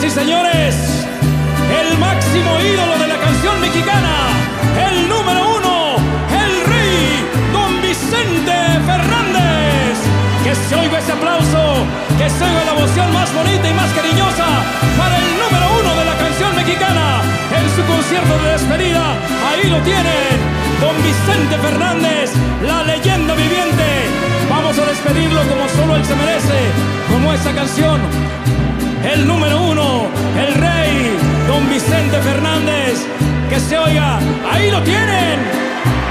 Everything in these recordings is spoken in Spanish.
Señoras y señores, el máximo ídolo de la canción mexicana, el número uno, el rey, don Vicente Fernández. Que se oiga ese aplauso, que se oiga la emoción más bonita y más cariñosa para el número uno de la canción mexicana en su concierto de despedida. Ahí lo tienen, don Vicente Fernández, la leyenda viviente. Vamos a despedirlo como solo él se merece, como esa canción. El número uno, el rey, don Vicente Fernández. Que se oiga, ahí lo tienen.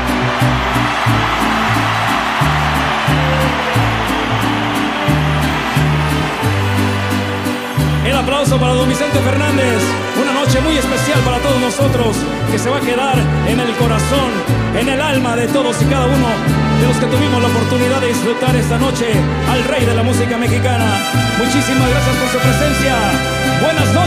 El aplauso para don Vicente Fernández. Una noche muy especial para todos nosotros, que se va a quedar en el corazón, en el alma de todos y cada uno de los que tuvimos la oportunidad de disfrutar esta noche al rey de la música mexicana. Muchísimas gracias por su presencia. Buenas noches.